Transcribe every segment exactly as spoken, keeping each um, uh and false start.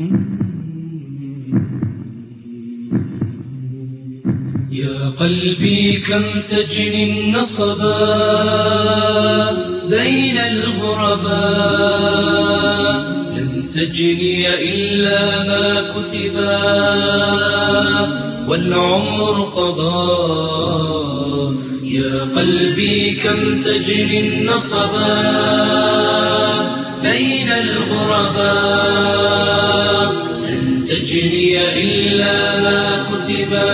يا قلبي كم تجني النصبا بين الغرباء، لن تجني إلا ما كتبا والعمر قضى. يا قلبي كم تجني النصبا بين الغرباء، لن تجني إلا ما كتبا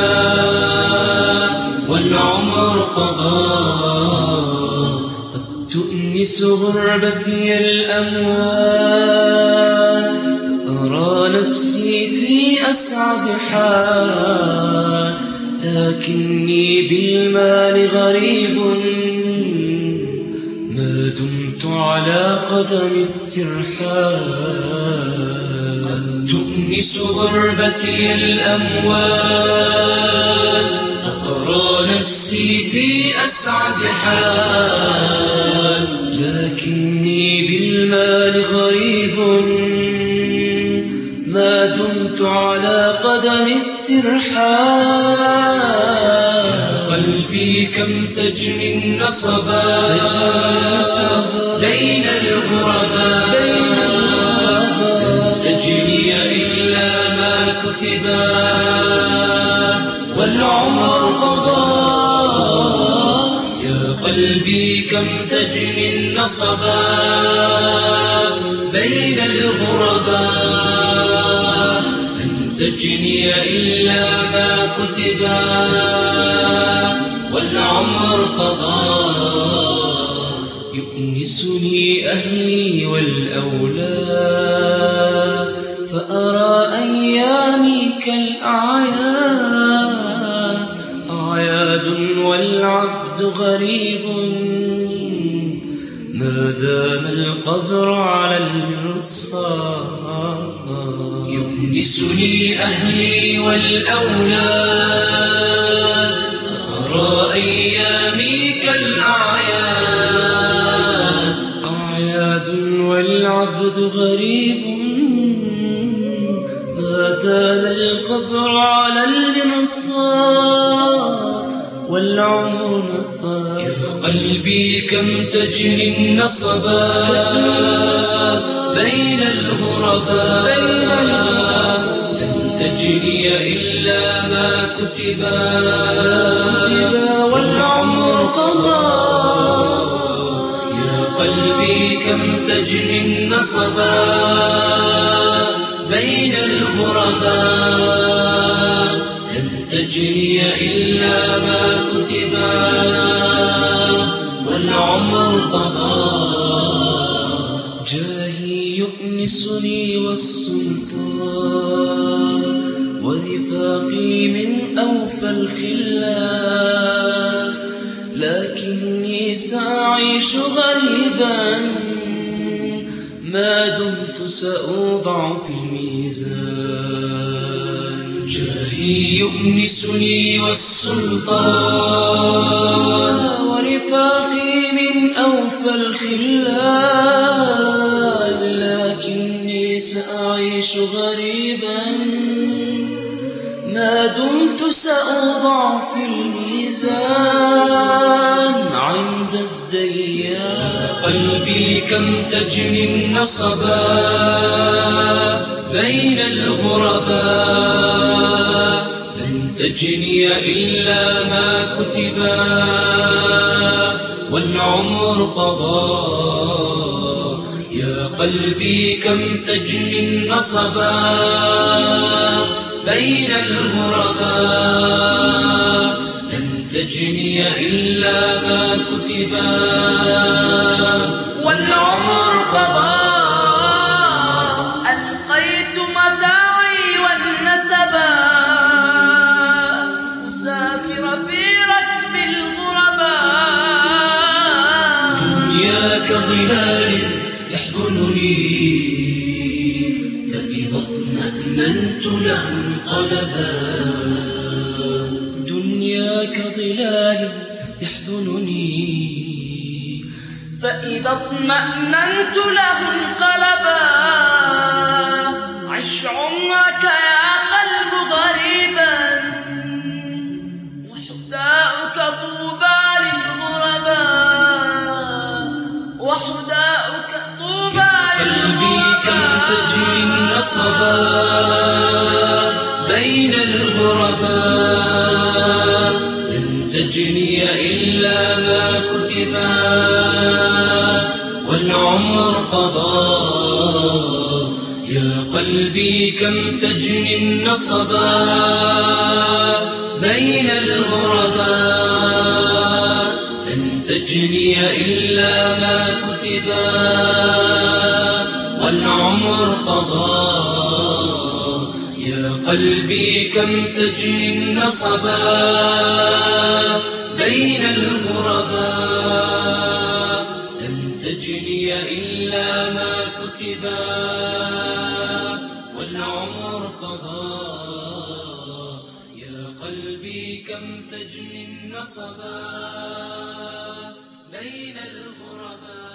والعمر قضى. قد تؤنس غربتي الأموال، فأرى نفسي في أسعد حال، لكني بالمال غريب ما دمت على قدم الترحال. قد تؤنس غربتي الأموال، فأرى نفسي في أسعد حال، لكني بالمال غريب ما دمت على قدم الترحال. يا قلبي كم تجني النصبا بين الغرباء، لن تجني إلا ما كتبا والعمر قضى. يا قلبي كم تجني النصبا بين الغرباء، لن تجني إلا ما كتبا والعمر قضى. يؤنسني أهلي والأولاد، فأرى أيامي كالأعياد، أعياد والعبد غريب ما دام القبر على المرصاد. يؤنسني أهلي والأولاد، فأرى أيامي كالأعياد، أعياد والعبد غريب ما دام القبر على المرصاد والعمر نفاد. يا قلبي كم تجني النصبا بين الغرباء، لن تجني إلا ما كتبا والعمر قضى. يا قلبي كم تجني النصبا بين الغرباء، لن تجني إلا ما كتبا والعمر قضى. جاهي يؤنسني والسلطان، ورفاقي من أوفى الخلان، لكني سأعيش غريبا ما دمت سأوضع في الميزان. جاهي يؤنسني والسلطان، ورفاقي من أوفى الخلان، لكني سأعيش غريبا ما دمت سأوضع في الميزان عند الديان. قلبي كم تجني النصبا بين الغرباء، لن تجني إلا ما كتبا والعمر قضى. يا قلبي كم تجني النصبا بين الغرباء، لن تجني إلا ما كتبا والعمر قضى. ألقيت متاعي والنسبا، أسافر في ركب الغرباء. دنيا كظلال يحضنني، فإذا اطمأننت له انقلبا. دنيا كظلال يحضنني، فإذا اطمأننت له انقلبا. عش عمرك يا قلب غريبا وحداؤك طوبى للغرباء وحداؤك طوبى قلبي كم تجري النصبا بين الغرباء لن تجني إلا ما كتبا والعمر قضاء يا قلبي كم تجني النصبا بين الغرباء لن تجني إلا ما كتبا والعمر قضاء يا قلبي كم تجني النصبا بين الغرباء لن تجني إلا ما كتبا والعمر قضاء يا قلبي كم تجني النصبا بين الغرباء